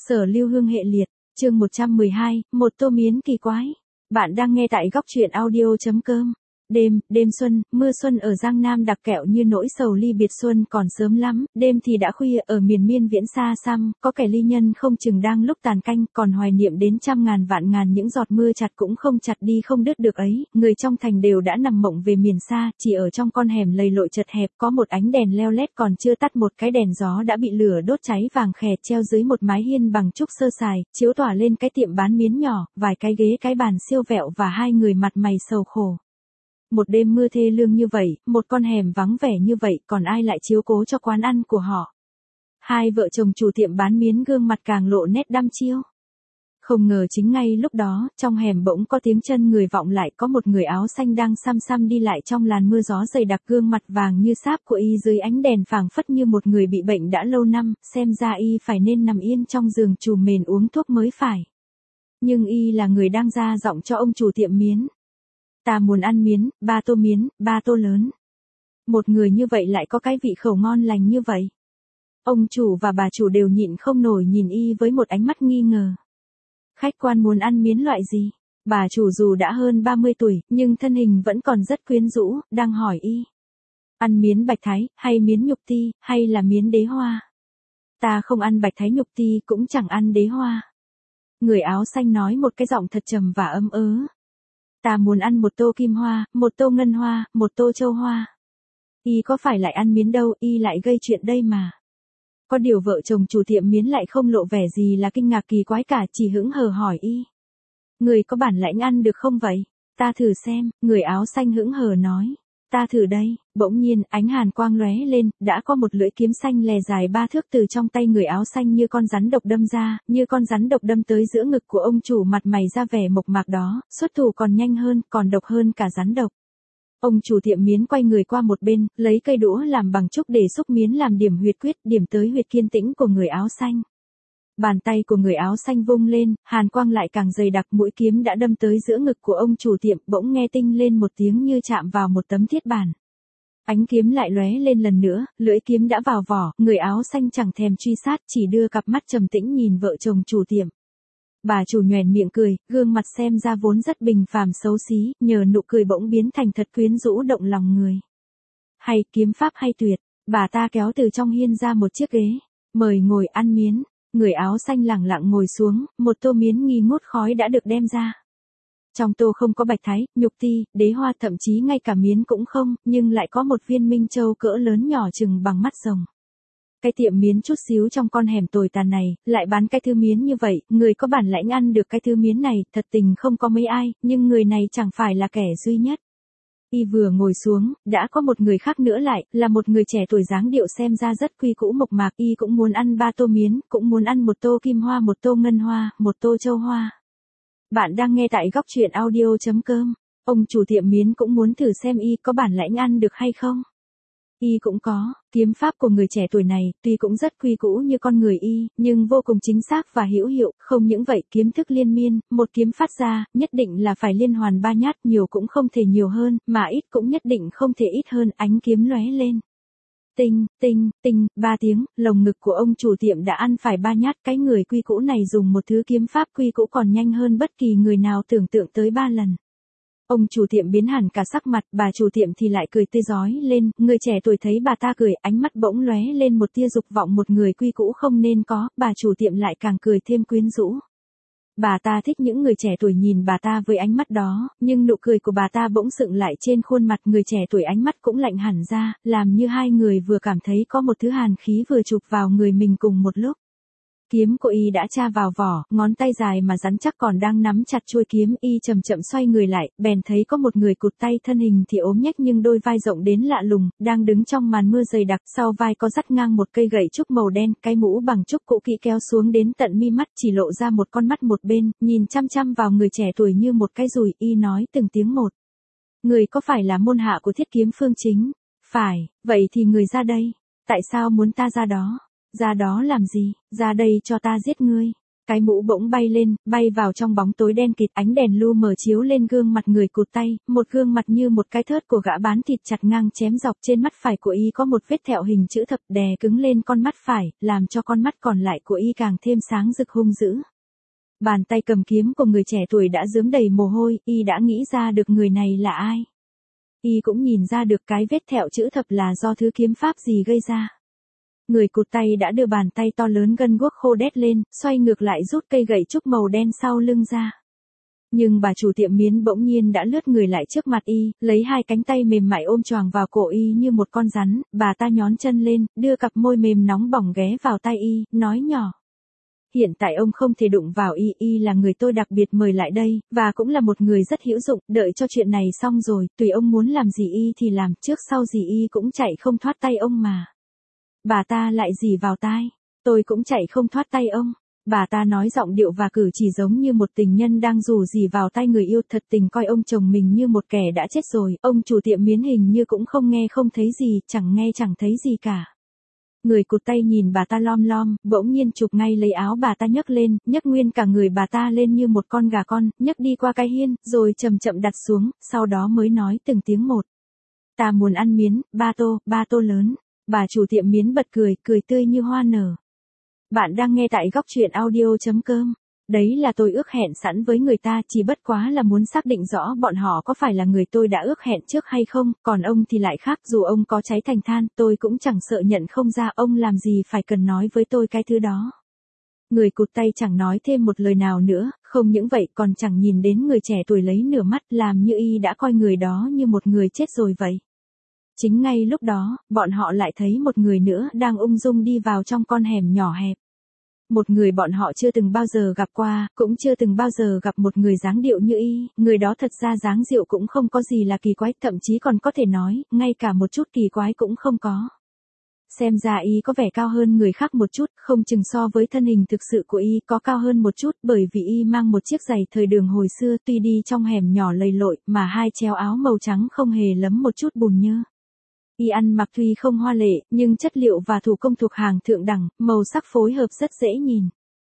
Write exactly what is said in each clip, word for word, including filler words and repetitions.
Sở Lưu Hương hệ liệt, chương một trăm mười hai, một tô miến kỳ quái. Bạn đang nghe tại góc truyện audio chấm com. Đêm, đêm xuân, mưa xuân ở Giang Nam đặc kẹo như nỗi sầu ly biệt xuân còn sớm lắm, đêm thì đã khuya ở miền miên viễn xa xăm, có kẻ ly nhân không chừng đang lúc tàn canh, còn hoài niệm đến trăm ngàn vạn ngàn những giọt mưa chặt cũng không chặt đi không đứt được ấy, người trong thành đều đã nằm mộng về miền xa, chỉ ở trong con hẻm lầy lội chật hẹp có một ánh đèn leo lét còn chưa tắt, một cái đèn gió đã bị lửa đốt cháy vàng khè treo dưới một mái hiên bằng trúc sơ sài, chiếu tỏa lên cái tiệm bán miến nhỏ, vài cái ghế cái bàn siêu vẹo và hai người mặt mày sầu khổ. Một đêm mưa thê lương như vậy, một con hẻm vắng vẻ như vậy, còn ai lại chiếu cố cho quán ăn của họ? Hai vợ chồng chủ tiệm bán miến gương mặt càng lộ nét đăm chiêu. Không ngờ chính ngay lúc đó, trong hẻm bỗng có tiếng chân người vọng lại, có một người áo xanh đang xăm xăm đi lại trong làn mưa gió dày đặc, gương mặt vàng như sáp của y dưới ánh đèn phảng phất như một người bị bệnh đã lâu năm, xem ra y phải nên nằm yên trong giường chùm mền uống thuốc mới phải. Nhưng y là người đang ra giọng cho ông chủ tiệm miến. Ta muốn ăn miến, ba tô miến, ba tô lớn. Một người như vậy lại có cái vị khẩu ngon lành như vậy. Ông chủ và bà chủ đều nhịn không nổi nhìn y với một ánh mắt nghi ngờ. Khách quan muốn ăn miến loại gì? Bà chủ dù đã hơn ba mươi tuổi, nhưng thân hình vẫn còn rất quyến rũ, đang hỏi y. Ăn miến bạch thái, hay miến nhục ti, hay là miến đế hoa? Ta không ăn bạch thái nhục ti, cũng chẳng ăn đế hoa. Người áo xanh nói một cái giọng thật trầm và ấm ớ. Ta muốn ăn một tô kim hoa, một tô ngân hoa, một tô châu hoa. Y có phải lại ăn miến đâu, y lại gây chuyện đây mà. Có điều vợ chồng chủ tiệm miến lại không lộ vẻ gì là kinh ngạc kỳ quái cả, chỉ hững hờ hỏi y. Người có bản lãnh ăn được không vậy? Ta thử xem, người áo xanh hững hờ nói. Ta thử đây, bỗng nhiên ánh hàn quang lóe lên, đã có một lưỡi kiếm xanh lè dài ba thước từ trong tay người áo xanh như con rắn độc đâm ra, như con rắn độc đâm tới giữa ngực của ông chủ mặt mày ra vẻ mộc mạc đó, xuất thủ còn nhanh hơn, còn độc hơn cả rắn độc. Ông chủ tiệm miến quay người qua một bên, lấy cây đũa làm bằng trúc để xúc miến làm điểm huyệt quyết, điểm tới huyệt kiên tĩnh của người áo xanh. Bàn tay của người áo xanh vung lên, hàn quang lại càng dày đặc, mũi kiếm đã đâm tới giữa ngực của ông chủ tiệm, bỗng nghe tinh lên một tiếng như chạm vào một tấm thiết bản. Ánh kiếm lại lóe lên lần nữa, lưỡi kiếm đã vào vỏ, người áo xanh chẳng thèm truy sát, chỉ đưa cặp mắt trầm tĩnh nhìn vợ chồng chủ tiệm. Bà chủ nhoẻn miệng cười, gương mặt xem ra vốn rất bình phàm xấu xí, nhờ nụ cười bỗng biến thành thật quyến rũ động lòng người. Hay, kiếm pháp hay tuyệt, bà ta kéo từ trong hiên ra một chiếc ghế, mời ngồi ăn miến. Người áo xanh lẳng lặng ngồi xuống, một tô miến nghi ngút khói đã được đem ra. Trong tô không có bạch thái, nhục ti, đế hoa, thậm chí ngay cả miến cũng không, nhưng lại có một viên minh châu cỡ lớn nhỏ chừng bằng mắt rồng. Cái tiệm miến chút xíu trong con hẻm tồi tàn này, lại bán cái thứ miến như vậy, người có bản lãnh ăn được cái thứ miến này, thật tình không có mấy ai, nhưng người này chẳng phải là kẻ duy nhất. Y vừa ngồi xuống, đã có một người khác nữa lại, là một người trẻ tuổi dáng điệu xem ra rất quy cũ mộc mạc, y cũng muốn ăn ba tô miến, cũng muốn ăn một tô kim hoa, một tô ngân hoa, một tô châu hoa. Bạn đang nghe tại góc truyện audio chấm com. Ông chủ tiệm miến cũng muốn thử xem y có bản lãnh ăn được hay không. Y cũng có, kiếm pháp của người trẻ tuổi này, tuy cũng rất quy cũ như con người y, nhưng vô cùng chính xác và hữu hiệu, không những vậy kiếm thức liên miên, một kiếm phát ra, nhất định là phải liên hoàn ba nhát, nhiều cũng không thể nhiều hơn, mà ít cũng nhất định không thể ít hơn, ánh kiếm lóe lên. Tinh, tinh, tinh, ba tiếng, lồng ngực của ông chủ tiệm đã ăn phải ba nhát, cái người quy cũ này dùng một thứ kiếm pháp quy cũ còn nhanh hơn bất kỳ người nào tưởng tượng tới ba lần. Ông chủ tiệm biến hẳn cả sắc mặt, bà chủ tiệm thì lại cười tươi rói lên, người trẻ tuổi thấy bà ta cười, ánh mắt bỗng lóe lên một tia dục vọng một người quy cũ không nên có, bà chủ tiệm lại càng cười thêm quyến rũ. Bà ta thích những người trẻ tuổi nhìn bà ta với ánh mắt đó, nhưng nụ cười của bà ta bỗng sượng lại trên khuôn mặt người trẻ tuổi, ánh mắt cũng lạnh hẳn ra, làm như hai người vừa cảm thấy có một thứ hàn khí vừa chụp vào người mình cùng một lúc. Kiếm của y đã tra vào vỏ, ngón tay dài mà rắn chắc còn đang nắm chặt chuôi kiếm, y chậm chậm xoay người lại, bèn thấy có một người cụt tay, thân hình thì ốm nhách nhưng đôi vai rộng đến lạ lùng, đang đứng trong màn mưa dày đặc, sau vai có dắt ngang một cây gậy trúc màu đen, cái mũ bằng trúc cũ kỹ kéo xuống đến tận mi mắt, chỉ lộ ra một con mắt một bên, nhìn chăm chăm vào người trẻ tuổi như một cái dùi, y nói từng tiếng một. Người có phải là môn hạ của Thiết Kiếm Phương Chính? Phải, vậy thì người ra đây. Tại sao muốn ta ra đó? Ra đó làm gì? Ra đây cho ta giết ngươi. cái mũ bỗng bay lên, bay vào trong bóng tối đen kịt, ánh đèn lu mờ chiếu lên gương mặt người cụt tay, một gương mặt như một cái thớt của gã bán thịt chặt ngang chém dọc. Trên mắt phải của y có một vết thẹo hình chữ thập đè cứng lên con mắt phải, làm cho con mắt còn lại của y càng thêm sáng rực hung dữ. Bàn tay cầm kiếm của người trẻ tuổi đã rướm đầy mồ hôi, y đã nghĩ ra được người này là ai. Y cũng nhìn ra được cái vết thẹo chữ thập là do thứ kiếm pháp gì gây ra. Người cụt tay đã đưa bàn tay to lớn gân guốc khô đét lên, xoay ngược lại rút cây gậy trúc màu đen sau lưng ra. Nhưng bà chủ tiệm miến bỗng nhiên đã lướt người lại trước mặt y, lấy hai cánh tay mềm mại ôm choàng vào cổ y như một con rắn, bà ta nhón chân lên, đưa cặp môi mềm nóng bỏng ghé vào tai y, nói nhỏ. Hiện tại ông không thể đụng vào y, y là người tôi đặc biệt mời lại đây, và cũng là một người rất hữu dụng, đợi cho chuyện này xong rồi, tùy ông muốn làm gì y thì làm, trước sau gì y cũng chạy không thoát tay ông mà. Bà ta lại rỉ vào tai, tôi cũng chạy không thoát tay ông. Bà ta nói giọng điệu và cử chỉ giống như một tình nhân đang rủ rỉ vào tay người yêu, thật tình coi ông chồng mình như một kẻ đã chết rồi. Ông chủ tiệm miến hình như cũng không nghe không thấy gì, chẳng nghe chẳng thấy gì cả. Người cụt tay nhìn bà ta lom lom, bỗng nhiên chụp ngay lấy áo bà ta nhấc lên, nhấc nguyên cả người bà ta lên như một con gà con, nhấc đi qua cái hiên, rồi chậm chậm đặt xuống, sau đó mới nói từng tiếng một. Ta muốn ăn miến, ba tô, ba tô lớn. Bà chủ tiệm miến bật cười, cười tươi như hoa nở. Bạn đang nghe tại góc truyện audio chấm com. Đấy là tôi ước hẹn sẵn với người ta, chỉ bất quá là muốn xác định rõ bọn họ có phải là người tôi đã ước hẹn trước hay không, còn ông thì lại khác, dù ông có cháy thành than, tôi cũng chẳng sợ nhận không ra, ông làm gì phải cần nói với tôi cái thứ đó. Người cụt tay chẳng nói thêm một lời nào nữa, không những vậy còn chẳng nhìn đến người trẻ tuổi lấy nửa mắt, làm như y đã coi người đó như một người chết rồi vậy. Chính ngay lúc đó, bọn họ lại thấy một người nữa đang ung dung đi vào trong con hẻm nhỏ hẹp. Một người bọn họ chưa từng bao giờ gặp qua, cũng chưa từng bao giờ gặp một người dáng điệu như y, người đó thật ra dáng điệu cũng không có gì là kỳ quái, thậm chí còn có thể nói, ngay cả một chút kỳ quái cũng không có. Xem ra y có vẻ cao hơn người khác một chút, không chừng so với thân hình thực sự của y có cao hơn một chút, bởi vì y mang một chiếc giày thời đường hồi xưa, tuy đi trong hẻm nhỏ lầy lội, mà hai chéo áo màu trắng không hề lấm một chút bùn nhơ. Y ăn mặc tuy không hoa lệ, nhưng chất liệu và thủ công thuộc hàng thượng đẳng, màu sắc phối hợp rất dễ nhìn.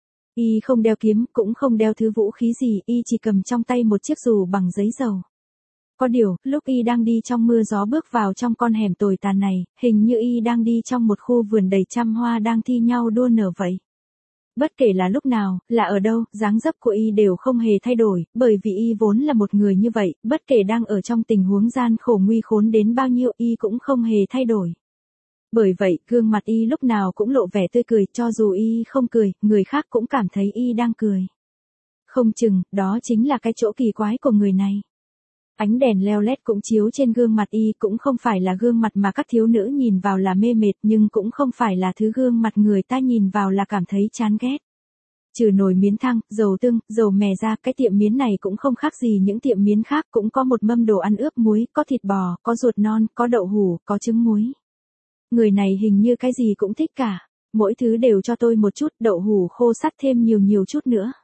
Y không đeo kiếm, cũng không đeo thứ vũ khí gì, y chỉ cầm trong tay một chiếc dù bằng giấy dầu. Có điều, lúc y đang đi trong mưa gió bước vào trong con hẻm tồi tàn này, hình như y đang đi trong một khu vườn đầy trăm hoa đang thi nhau đua nở vậy. Bất kể là lúc nào, là ở đâu, dáng dấp của y đều không hề thay đổi, bởi vì y vốn là một người như vậy, bất kể đang ở trong tình huống gian khổ nguy khốn đến bao nhiêu, y cũng không hề thay đổi. Bởi vậy, gương mặt y lúc nào cũng lộ vẻ tươi cười, cho dù y không cười, người khác cũng cảm thấy y đang cười. Không chừng, đó chính là cái chỗ kỳ quái của người này. Ánh đèn leo lét cũng chiếu trên gương mặt y, cũng không phải là gương mặt mà các thiếu nữ nhìn vào là mê mệt, nhưng cũng không phải là thứ gương mặt người ta nhìn vào là cảm thấy chán ghét. Trừ nồi miến thăng, dầu tương, dầu mè ra, cái tiệm miến này cũng không khác gì những tiệm miến khác, cũng có một mâm đồ ăn ướp muối, có thịt bò, có ruột non, có đậu hủ, có trứng muối. Người này hình như cái gì cũng thích cả, mỗi thứ đều cho tôi một chút, đậu hủ khô sắt thêm nhiều nhiều chút nữa.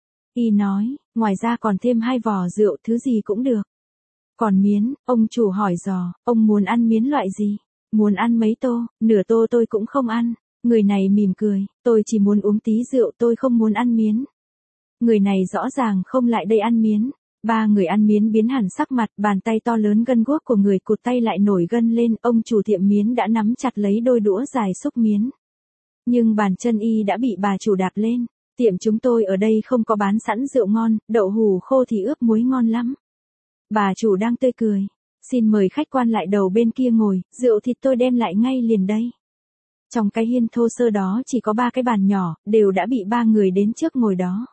Y nói, ngoài ra còn thêm hai vò rượu, thứ gì cũng được. Còn miến, ông chủ hỏi dò, ông muốn ăn miến loại gì? Muốn ăn mấy tô? Nửa tô tôi cũng không ăn. Người này mỉm cười, tôi chỉ muốn uống tí rượu, tôi không muốn ăn miến. Người này rõ ràng không lại đây ăn miến. Ba người ăn miến biến hẳn sắc mặt, bàn tay to lớn gân guốc của người cụt tay lại nổi gân lên, ông chủ tiệm miến đã nắm chặt lấy đôi đũa dài xúc miến. Nhưng bàn chân y đã bị bà chủ đạp lên. Tiệm chúng tôi ở đây không có bán sẵn rượu ngon, đậu hủ khô thì ướp muối ngon lắm. Bà chủ đang tươi cười. Xin mời khách quan lại đầu bên kia ngồi, rượu thịt tôi đem lại ngay liền đây. Trong cái hiên thô sơ đó chỉ có ba cái bàn nhỏ, đều đã bị ba người đến trước ngồi đó.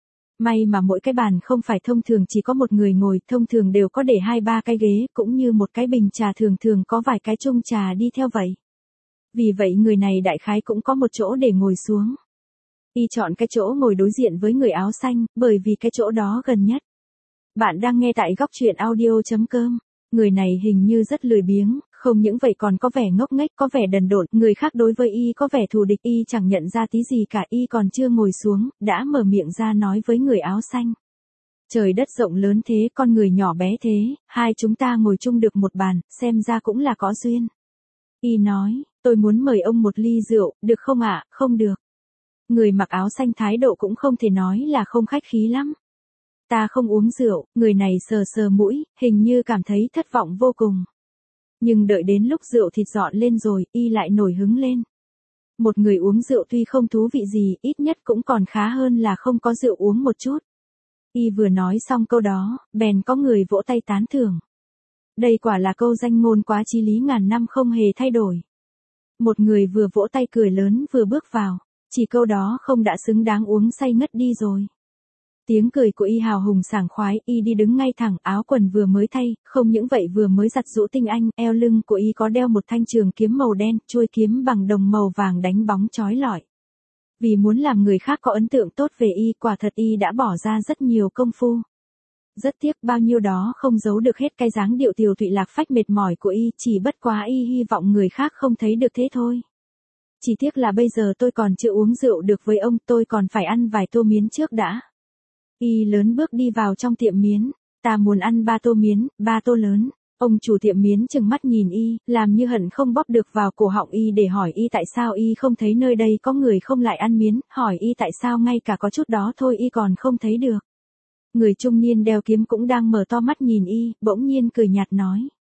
May mà mỗi cái bàn không phải thông thường chỉ có một người ngồi, thông thường đều có để hai ba cái ghế, cũng như một cái bình trà thường thường có vài cái chung trà đi theo vậy. Vì vậy người này đại khái cũng có một chỗ để ngồi xuống. Y chọn cái chỗ ngồi đối diện với người áo xanh, bởi vì cái chỗ đó gần nhất. Bạn đang nghe tại góc truyện audio chấm com. Người này hình như rất lười biếng, không những vậy còn có vẻ ngốc nghếch, có vẻ đần độn, người khác đối với y có vẻ thù địch, y chẳng nhận ra tí gì cả, y còn chưa ngồi xuống, đã mở miệng ra nói với người áo xanh. Trời đất rộng lớn thế, con người nhỏ bé thế, hai chúng ta ngồi chung được một bàn, xem ra cũng là có duyên. Y nói, tôi muốn mời ông một ly rượu, được không ạ? Không được. Người mặc áo xanh thái độ cũng không thể nói là không khách khí lắm. Ta không uống rượu, người này sờ sờ mũi, hình như cảm thấy thất vọng vô cùng. Nhưng đợi đến lúc rượu thịt dọn lên rồi, y lại nổi hứng lên. Một người uống rượu tuy không thú vị gì, ít nhất cũng còn khá hơn là không có rượu uống một chút. Y vừa nói xong câu đó, bèn có người vỗ tay tán thưởng. Đây quả là câu danh ngôn quá chí lý ngàn năm không hề thay đổi. Một người vừa vỗ tay cười lớn vừa bước vào, chỉ câu đó không đã xứng đáng uống say ngất đi rồi. Tiếng cười của y hào hùng sảng khoái, y đi đứng ngay thẳng, áo quần vừa mới thay, không những vậy vừa mới giặt giũ tinh anh, eo lưng của y có đeo một thanh trường kiếm màu đen, chuôi kiếm bằng đồng màu vàng đánh bóng chói lọi. Vì muốn làm người khác có ấn tượng tốt về y, quả thật y đã bỏ ra rất nhiều công phu. Rất tiếc bao nhiêu đó không giấu được hết cái dáng điệu tiều tụy lạc phách mệt mỏi của y, chỉ bất quá y hy vọng người khác không thấy được thế thôi. Chỉ tiếc là bây giờ tôi còn chưa uống rượu được với ông, tôi còn phải ăn vài tô miến trước đã. Y lớn bước đi vào trong tiệm miến, ta muốn ăn ba tô miến, ba tô lớn. Ông chủ tiệm miến chừng mắt nhìn y, làm như hận không bóp được vào cổ họng y để hỏi y tại sao y không thấy nơi đây có người không lại ăn miến, hỏi y tại sao ngay cả có chút đó thôi y còn không thấy được. Người trung niên đeo kiếm cũng đang mở to mắt nhìn y, bỗng nhiên cười nhạt nói.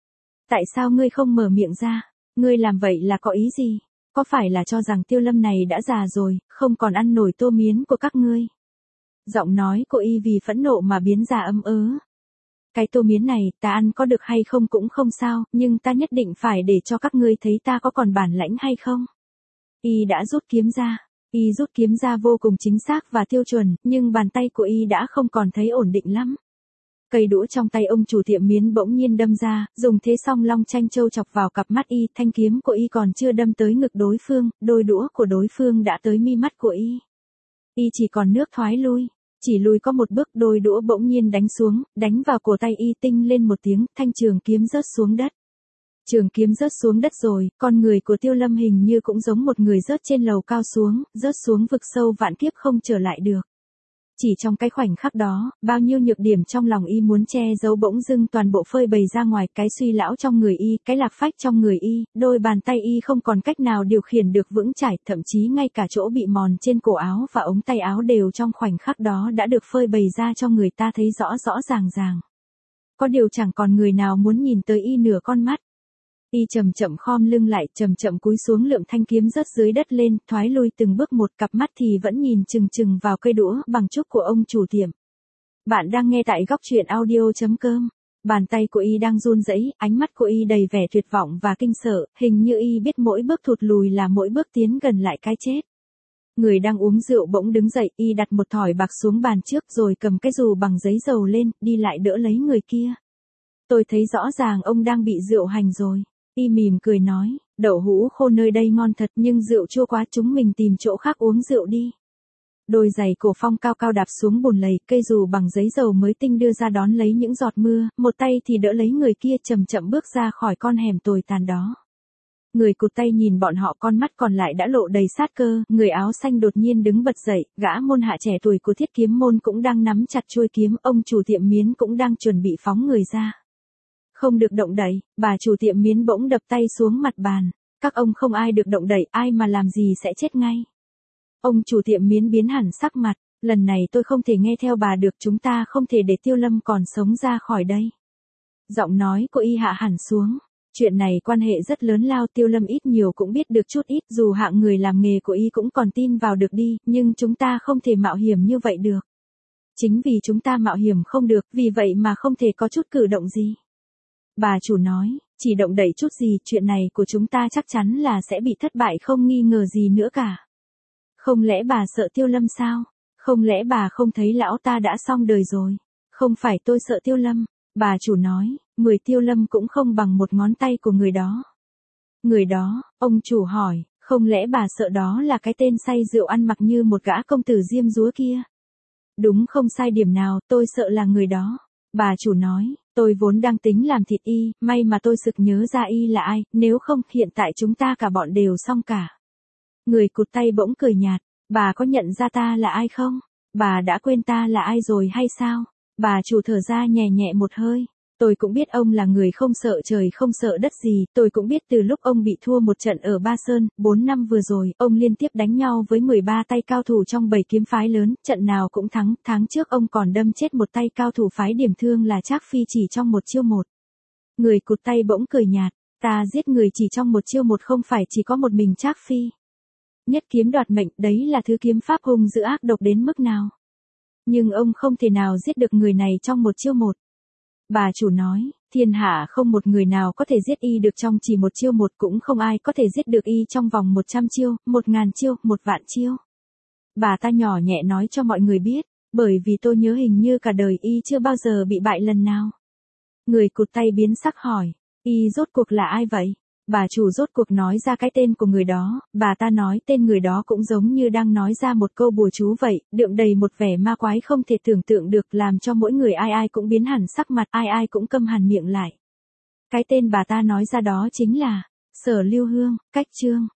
Tại sao ngươi không mở miệng ra, ngươi làm vậy là có ý gì, có phải là cho rằng Tiêu Lâm này đã già rồi, không còn ăn nổi tô miến của các ngươi. Giọng nói của y vì phẫn nộ mà biến ra ấm ớ. Cái tô miến này, ta ăn có được hay không cũng không sao, nhưng ta nhất định phải để cho các ngươi thấy ta có còn bản lãnh hay không. Y đã rút kiếm ra, y rút kiếm ra vô cùng chính xác và tiêu chuẩn, nhưng bàn tay của y đã không còn thấy ổn định lắm. Cây đũa trong tay ông chủ tiệm miến bỗng nhiên đâm ra, dùng thế song long tranh châu chọc vào cặp mắt y, thanh kiếm của y còn chưa đâm tới ngực đối phương, đôi đũa của đối phương đã tới mi mắt của y. Y chỉ còn nước thoái lui. Chỉ lùi có một bước, đôi đũa bỗng nhiên đánh xuống, đánh vào cổ tay y, tinh lên một tiếng, thanh trường kiếm rớt xuống đất. Trường kiếm rớt xuống đất rồi, con người của Tiêu Lâm hình như cũng giống một người rớt trên lầu cao xuống, rớt xuống vực sâu vạn kiếp không trở lại được. Chỉ trong cái khoảnh khắc đó, bao nhiêu nhược điểm trong lòng y muốn che giấu bỗng dưng toàn bộ phơi bày ra ngoài, cái suy lão trong người y, cái lạc phách trong người y, đôi bàn tay y không còn cách nào điều khiển được vững chãi, thậm chí ngay cả chỗ bị mòn trên cổ áo và ống tay áo đều trong khoảnh khắc đó đã được phơi bày ra cho người ta thấy rõ rõ ràng ràng. Có điều chẳng còn người nào muốn nhìn tới y nửa con mắt. Y chậm chậm khom lưng lại, chậm chậm cúi xuống lượm thanh kiếm rớt dưới đất lên, thoái lui từng bước một, cặp mắt thì vẫn nhìn chừng chừng vào cây đũa bằng trúc của ông chủ tiệm. Bạn đang nghe tại góc truyện audio chấm com. Bàn tay của y đang run rẩy, ánh mắt của y đầy vẻ tuyệt vọng và kinh sợ, hình như y biết mỗi bước thụt lùi là mỗi bước tiến gần lại cái chết. Người đang uống rượu bỗng đứng dậy, y đặt một thỏi bạc xuống bàn trước rồi cầm cái dù bằng giấy dầu lên, đi lại đỡ lấy người kia. Tôi thấy rõ ràng ông đang bị rượu hành rồi. Y mỉm cười nói, đậu hũ khô nơi đây ngon thật nhưng rượu chua quá, chúng mình tìm chỗ khác uống rượu đi. Đôi giày cổ phong cao cao đạp xuống bùn lầy, cây dù bằng giấy dầu mới tinh đưa ra đón lấy những giọt mưa, một tay thì đỡ lấy người kia chậm chậm bước ra khỏi con hẻm tồi tàn đó. Người cụt tay nhìn bọn họ, con mắt còn lại đã lộ đầy sát cơ, người áo xanh đột nhiên đứng bật dậy, gã môn hạ trẻ tuổi của Thiết Kiếm môn cũng đang nắm chặt chuôi kiếm, ông chủ tiệm miến cũng đang chuẩn bị phóng người ra. Không được động đậy, bà chủ tiệm miến bỗng đập tay xuống mặt bàn. Các ông không ai được động đậy, ai mà làm gì sẽ chết ngay. Ông chủ tiệm miến biến hẳn sắc mặt, lần này tôi không thể nghe theo bà được, chúng ta không thể để Tiêu Lâm còn sống ra khỏi đây. Giọng nói của y hạ hẳn xuống, chuyện này quan hệ rất lớn lao, Tiêu Lâm ít nhiều cũng biết được chút ít, dù hạng người làm nghề của y cũng còn tin vào được đi, nhưng chúng ta không thể mạo hiểm như vậy được. Chính vì chúng ta mạo hiểm không được, vì vậy mà không thể có chút cử động gì. Bà chủ nói, chỉ động đậy chút gì, chuyện này của chúng ta chắc chắn là sẽ bị thất bại không nghi ngờ gì nữa cả. Không lẽ bà sợ Tiêu Lâm sao? Không lẽ bà không thấy lão ta đã xong đời rồi? Không phải tôi sợ Tiêu Lâm, bà chủ nói, mười Tiêu Lâm cũng không bằng một ngón tay của người đó. Người đó, ông chủ hỏi, không lẽ bà sợ đó là cái tên say rượu ăn mặc như một gã công tử diêm dúa kia? Đúng, không sai điểm nào, tôi sợ là người đó. Bà chủ nói, tôi vốn đang tính làm thịt y, may mà tôi sực nhớ ra y là ai, nếu không, hiện tại chúng ta cả bọn đều xong cả. Người cụt tay bỗng cười nhạt, bà có nhận ra ta là ai không? Bà đã quên ta là ai rồi hay sao? Bà chủ thở ra nhẹ nhẹ một hơi, tôi cũng biết ông là người không sợ trời không sợ đất gì, tôi cũng biết từ lúc ông bị thua một trận ở Ba Sơn, bốn năm vừa rồi, ông liên tiếp đánh nhau với mười ba tay cao thủ trong bảy kiếm phái lớn, trận nào cũng thắng, tháng trước ông còn đâm chết một tay cao thủ phái Điểm Thương là Trác Phi chỉ trong một chiêu một. Người cụt tay bỗng cười nhạt, ta giết người chỉ trong một chiêu một không phải chỉ có một mình Trác Phi. Nhất kiếm đoạt mệnh, đấy là thứ kiếm pháp hung dữ ác độc đến mức nào. Nhưng ông không thể nào giết được người này trong một chiêu một. Bà chủ nói, thiên hạ không một người nào có thể giết y được trong chỉ một chiêu một, cũng không ai có thể giết được y trong vòng một trăm chiêu, một ngàn chiêu, một vạn chiêu. Bà ta nhỏ nhẹ nói cho mọi người biết, bởi vì tôi nhớ hình như cả đời y chưa bao giờ bị bại lần nào. Người cụt tay biến sắc hỏi, y rốt cuộc là ai vậy? Bà chủ rốt cuộc nói ra cái tên của người đó, bà ta nói tên người đó cũng giống như đang nói ra một câu bùa chú vậy, đượm đầy một vẻ ma quái không thể tưởng tượng được, làm cho mỗi người ai ai cũng biến hẳn sắc mặt, ai ai cũng câm hẳn miệng lại. Cái tên bà ta nói ra đó chính là Sở Lưu Hương, Cách Trương.